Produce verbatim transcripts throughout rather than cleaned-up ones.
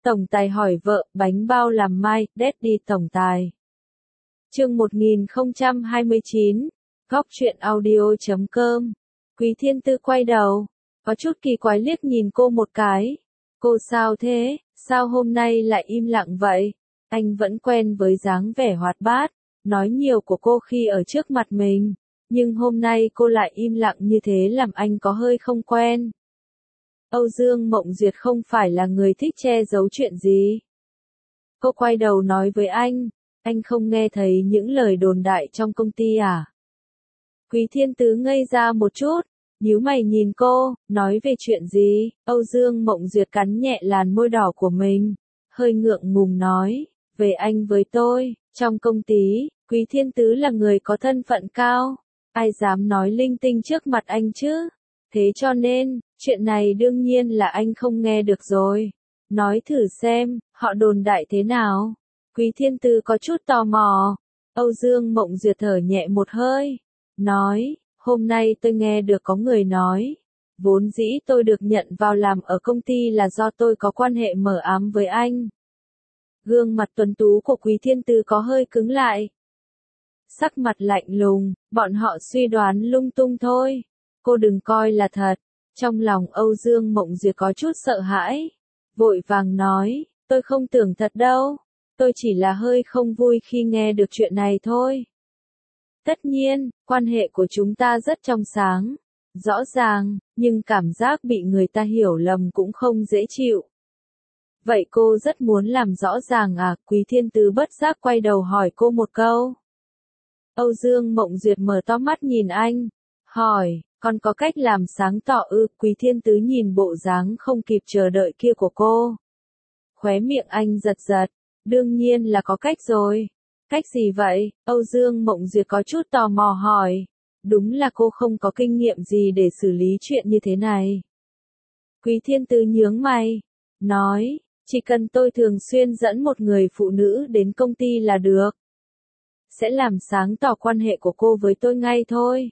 Tổng tài hỏi vợ, bánh bao làm mai, Daddy tổng tài. Chương một nghìn không trăm hai mươi chín, góc truyện audio chấm com. Quý Thiên Tư quay đầu, có chút kỳ quái liếc nhìn cô một cái. Cô sao thế, sao hôm nay lại im lặng vậy? Anh vẫn quen với dáng vẻ hoạt bát, nói nhiều của cô khi ở trước mặt mình, nhưng hôm nay cô lại im lặng như thế làm anh có hơi không quen. Âu Dương Mộng Duyệt không phải là người thích che giấu chuyện gì. Cô quay đầu nói với anh, anh không nghe thấy những lời đồn đại trong công ty à? Quý Thiên Tứ ngây ra một chút, nhíu mày nhìn cô, nói về chuyện gì? Âu Dương Mộng Duyệt cắn nhẹ làn môi đỏ của mình, hơi ngượng ngùng nói, về anh với tôi, trong công ty, Quý Thiên Tứ là người có thân phận cao, ai dám nói linh tinh trước mặt anh chứ? Thế cho nên, chuyện này đương nhiên là anh không nghe được rồi. Nói thử xem, họ đồn đại thế nào? Quý Thiên Tư có chút tò mò. Âu Dương Mộng Duyệt thở nhẹ một hơi. Nói, hôm nay tôi nghe được có người nói. Vốn dĩ tôi được nhận vào làm ở công ty là do tôi có quan hệ mờ ám với anh. Gương mặt tuấn tú của Quý Thiên Tư có hơi cứng lại. Sắc mặt lạnh lùng, bọn họ suy đoán lung tung thôi. Cô đừng coi là thật. Trong lòng Âu Dương Mộng Duyệt có chút sợ hãi. Vội vàng nói, tôi không tưởng thật đâu. Tôi chỉ là hơi không vui khi nghe được chuyện này thôi. Tất nhiên, quan hệ của chúng ta rất trong sáng. Rõ ràng, nhưng cảm giác bị người ta hiểu lầm cũng không dễ chịu. Vậy cô rất muốn làm rõ ràng à? Quý Thiên Tứ bất giác quay đầu hỏi cô một câu. Âu Dương Mộng Duyệt mở to mắt nhìn anh. Hỏi, còn có cách làm sáng tỏ ư? Quý Thiên Tứ nhìn bộ dáng không kịp chờ đợi kia của cô. Khóe miệng anh giật giật, đương nhiên là có cách rồi. Cách gì vậy? Âu Dương Mộng Duyệt có chút tò mò hỏi. Đúng là cô không có kinh nghiệm gì để xử lý chuyện như thế này. Quý Thiên Tứ nhướng mày, nói, chỉ cần tôi thường xuyên dẫn một người phụ nữ đến công ty là được. Sẽ làm sáng tỏ quan hệ của cô với tôi ngay thôi.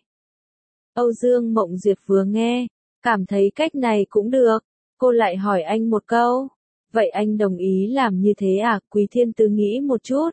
Âu Dương Mộng Duyệt vừa nghe, cảm thấy cách này cũng được. Cô lại hỏi anh một câu. Vậy anh đồng ý làm như thế à? Quý Thiên Tứ nghĩ một chút.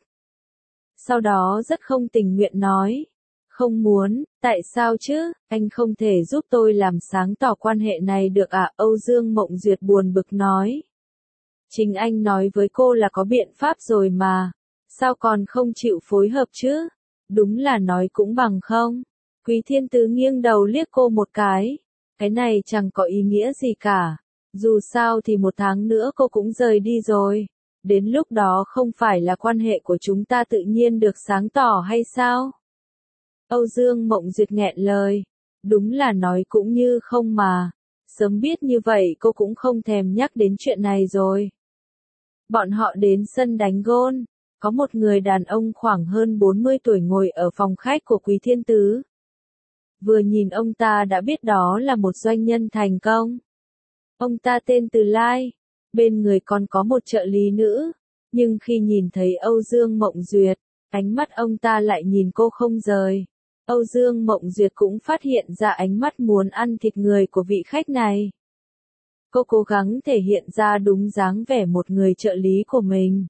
Sau đó rất không tình nguyện nói. Không muốn, tại sao chứ? Anh không thể giúp tôi làm sáng tỏ quan hệ này được à? Âu Dương Mộng Duyệt buồn bực nói. Chính anh nói với cô là có biện pháp rồi mà. Sao còn không chịu phối hợp chứ? Đúng là nói cũng bằng không. Quý Thiên Tứ nghiêng đầu liếc cô một cái. Cái này chẳng có ý nghĩa gì cả. Dù sao thì một tháng nữa cô cũng rời đi rồi. Đến lúc đó không phải là quan hệ của chúng ta tự nhiên được sáng tỏ hay sao? Âu Dương Mộng Duyệt nghẹn lời. Đúng là nói cũng như không mà. Sớm biết như vậy cô cũng không thèm nhắc đến chuyện này rồi. Bọn họ đến sân đánh gôn. Có một người đàn ông khoảng hơn bốn mươi tuổi ngồi ở phòng khách của Quý Thiên Tứ. Vừa nhìn ông ta đã biết đó là một doanh nhân thành công. Ông ta tên Từ Lai, bên người còn có một trợ lý nữ, nhưng khi nhìn thấy Âu Dương Mộng Duyệt, ánh mắt ông ta lại nhìn cô không rời. Âu Dương Mộng Duyệt cũng phát hiện ra ánh mắt muốn ăn thịt người của vị khách này. Cô cố gắng thể hiện ra đúng dáng vẻ một người trợ lý của mình.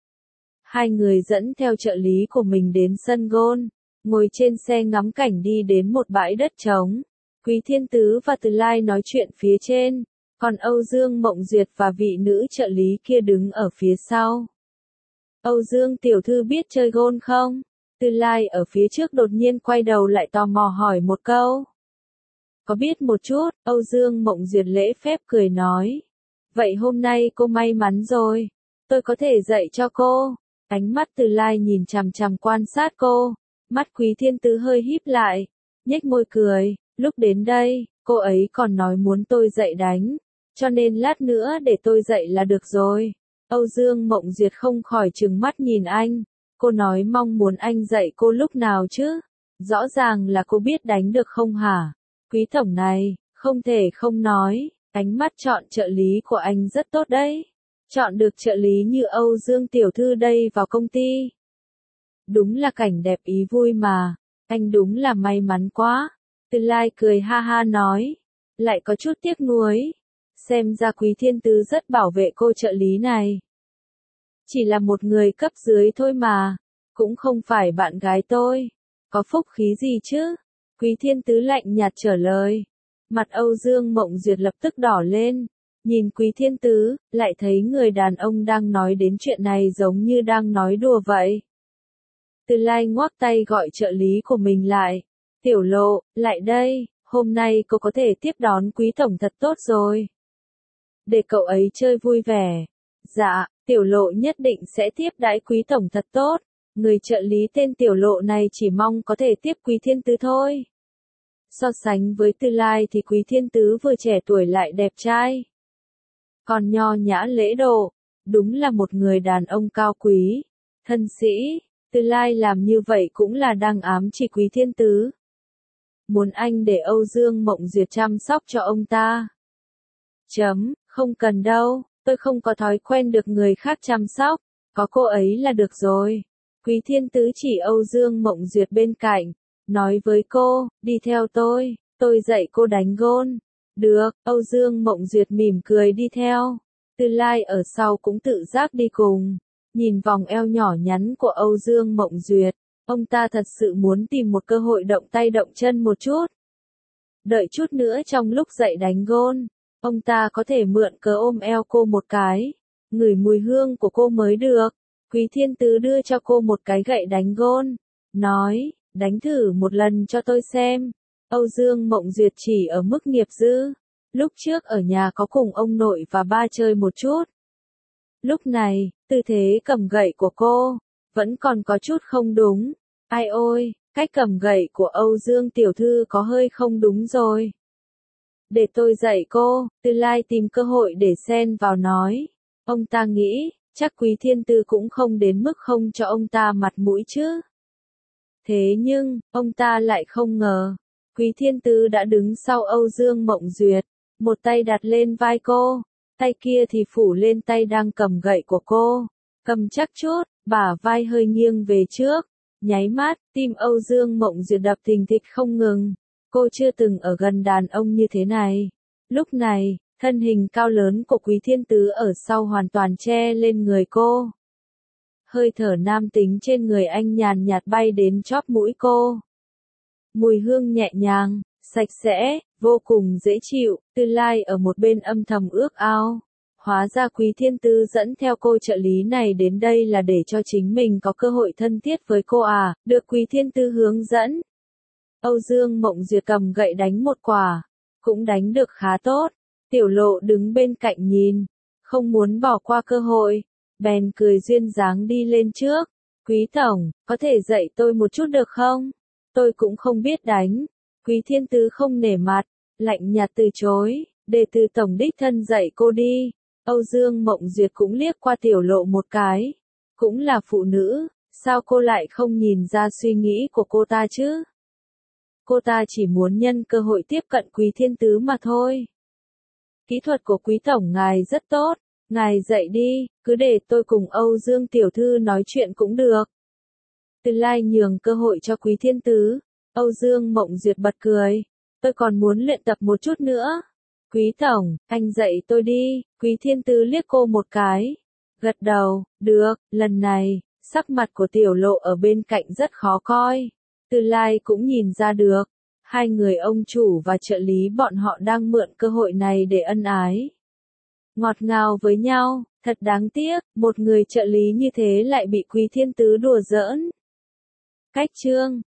Hai người dẫn theo trợ lý của mình đến sân gôn, ngồi trên xe ngắm cảnh đi đến một bãi đất trống. Quý Thiên Tứ và Từ Lai nói chuyện phía trên, còn Âu Dương Mộng Duyệt và vị nữ trợ lý kia đứng ở phía sau. Âu Dương tiểu thư biết chơi gôn không? Từ Lai ở phía trước đột nhiên quay đầu lại tò mò hỏi một câu. Có biết một chút, Âu Dương Mộng Duyệt lễ phép cười nói. Vậy hôm nay cô may mắn rồi. Tôi có thể dạy cho cô. Ánh mắt Từ Lai nhìn chằm chằm quan sát cô. Mắt Quý Thiên Tứ hơi híp lại. Nhếch môi cười. Lúc đến đây, cô ấy còn nói muốn tôi dạy đánh. Cho nên lát nữa để tôi dạy là được rồi. Âu Dương Mộng Duyệt không khỏi trừng mắt nhìn anh. Cô nói mong muốn anh dạy cô lúc nào chứ? Rõ ràng là cô biết đánh được không hả? Quý tổng này, không thể không nói, ánh mắt chọn trợ lý của anh rất tốt đấy. Chọn được trợ lý như Âu Dương tiểu thư đây vào công ty. Đúng là cảnh đẹp ý vui mà, anh đúng là may mắn quá. Từ Lai cười ha ha nói, lại có chút tiếc nuối. Xem ra Quý Thiên Tứ rất bảo vệ cô trợ lý này. Chỉ là một người cấp dưới thôi mà, cũng không phải bạn gái tôi. Có phúc khí gì chứ? Quý Thiên Tứ lạnh nhạt trả lời. Mặt Âu Dương Mộng Duyệt lập tức đỏ lên. Nhìn Quý Thiên Tứ, lại thấy người đàn ông đang nói đến chuyện này giống như đang nói đùa vậy. Từ Lai ngoắc tay gọi trợ lý của mình lại. Tiểu Lộ, lại đây, hôm nay cô có thể tiếp đón Quý Tổng thật tốt rồi. Để cậu ấy chơi vui vẻ. Dạ, Tiểu Lộ nhất định sẽ tiếp đãi Quý Tổng thật tốt. Người trợ lý tên Tiểu Lộ này chỉ mong có thể tiếp Quý Thiên Tứ thôi. So sánh với Tư Lai thì Quý Thiên Tứ vừa trẻ tuổi lại đẹp trai. Còn nho nhã lễ độ, đúng là một người đàn ông cao quý, thân sĩ. Tư Lai làm như vậy cũng là đang ám chỉ Quý Thiên Tứ. Muốn anh để Âu Dương Mộng Duyệt chăm sóc cho ông ta. Chấm, không cần đâu, tôi không có thói quen được người khác chăm sóc, có cô ấy là được rồi. Quý Thiên Tứ chỉ Âu Dương Mộng Duyệt bên cạnh, nói với cô, đi theo tôi, tôi dạy cô đánh gôn. Được, Âu Dương Mộng Duyệt mỉm cười đi theo. Tư Lai ở sau cũng tự giác đi cùng. Nhìn vòng eo nhỏ nhắn của Âu Dương Mộng Duyệt, ông ta thật sự muốn tìm một cơ hội động tay động chân một chút. Đợi chút nữa trong lúc dạy đánh gôn, ông ta có thể mượn cớ ôm eo cô một cái, ngửi mùi hương của cô mới được. Quý Thiên Tứ đưa cho cô một cái gậy đánh gôn, nói, đánh thử một lần cho tôi xem. Âu Dương Mộng Duyệt chỉ ở mức nghiệp dư, lúc trước ở nhà có cùng ông nội và ba chơi một chút. Lúc này, tư thế cầm gậy của cô, vẫn còn có chút không đúng. Ai ôi, cách cầm gậy của Âu Dương tiểu thư có hơi không đúng rồi. Để tôi dạy cô, Tư Lai tìm cơ hội để xen vào nói. Ông ta nghĩ, chắc Quý Thiên Tứ cũng không đến mức không cho ông ta mặt mũi chứ. Thế nhưng, ông ta lại không ngờ. Quý Thiên Tứ đã đứng sau Âu Dương Mộng Duyệt, một tay đặt lên vai cô, tay kia thì phủ lên tay đang cầm gậy của cô, cầm chắc chút, bả vai hơi nghiêng về trước, nháy mắt, tim Âu Dương Mộng Duyệt đập thình thịch không ngừng, cô chưa từng ở gần đàn ông như thế này. Lúc này, thân hình cao lớn của Quý Thiên Tứ ở sau hoàn toàn che lên người cô. Hơi thở nam tính trên người anh nhàn nhạt bay đến chóp mũi cô. Mùi hương nhẹ nhàng, sạch sẽ, vô cùng dễ chịu. Tư Lai ở một bên âm thầm ước ao. Hóa ra Quý Thiên Tứ dẫn theo cô trợ lý này đến đây là để cho chính mình có cơ hội thân thiết với cô à, được Quý Thiên Tứ hướng dẫn. Âu Dương Mộng Duyệt cầm gậy đánh một quả, cũng đánh được khá tốt. Tiểu Lộ đứng bên cạnh nhìn, không muốn bỏ qua cơ hội, bèn cười duyên dáng đi lên trước. Quý Tổng, có thể dạy tôi một chút được không? Tôi cũng không biết đánh. Quý Thiên Tứ không nể mặt, lạnh nhạt từ chối, để từ tổng đích thân dạy cô đi. Âu Dương Mộng Duyệt cũng liếc qua Tiểu Lộ một cái. Cũng là phụ nữ, sao cô lại không nhìn ra suy nghĩ của cô ta chứ? Cô ta chỉ muốn nhân cơ hội tiếp cận Quý Thiên Tứ mà thôi. Kỹ thuật của Quý Tổng ngài rất tốt, ngài dạy đi, cứ để tôi cùng Âu Dương Tiểu Thư nói chuyện cũng được. Tư Lai nhường cơ hội cho Quý Thiên Tứ. Âu Dương Mộng Duyệt bật cười. Tôi còn muốn luyện tập một chút nữa. Quý Tổng, anh dạy tôi đi. Quý Thiên Tứ liếc cô một cái. Gật đầu, được, lần này, sắc mặt của Tiểu Lộ ở bên cạnh rất khó coi. Tư Lai cũng nhìn ra được. Hai người ông chủ và trợ lý bọn họ đang mượn cơ hội này để ân ái. Ngọt ngào với nhau, thật đáng tiếc, một người trợ lý như thế lại bị Quý Thiên Tứ đùa giỡn. Cách chương